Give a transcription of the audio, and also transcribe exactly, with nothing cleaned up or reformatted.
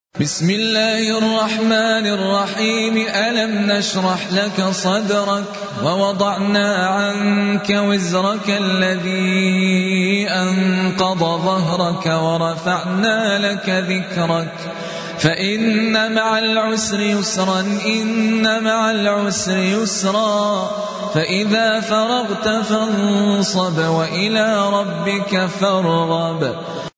بسم الله الرحمن الرحيم. ألم نشرح لك صدرك ووضعنا عنك وزرك الذي أنقض ظهرك ورفعنا لك ذكرك فإن مع العسر يسرا إن مع العسر يسرا فإذا فرغت فانصب وإلى ربك فارغب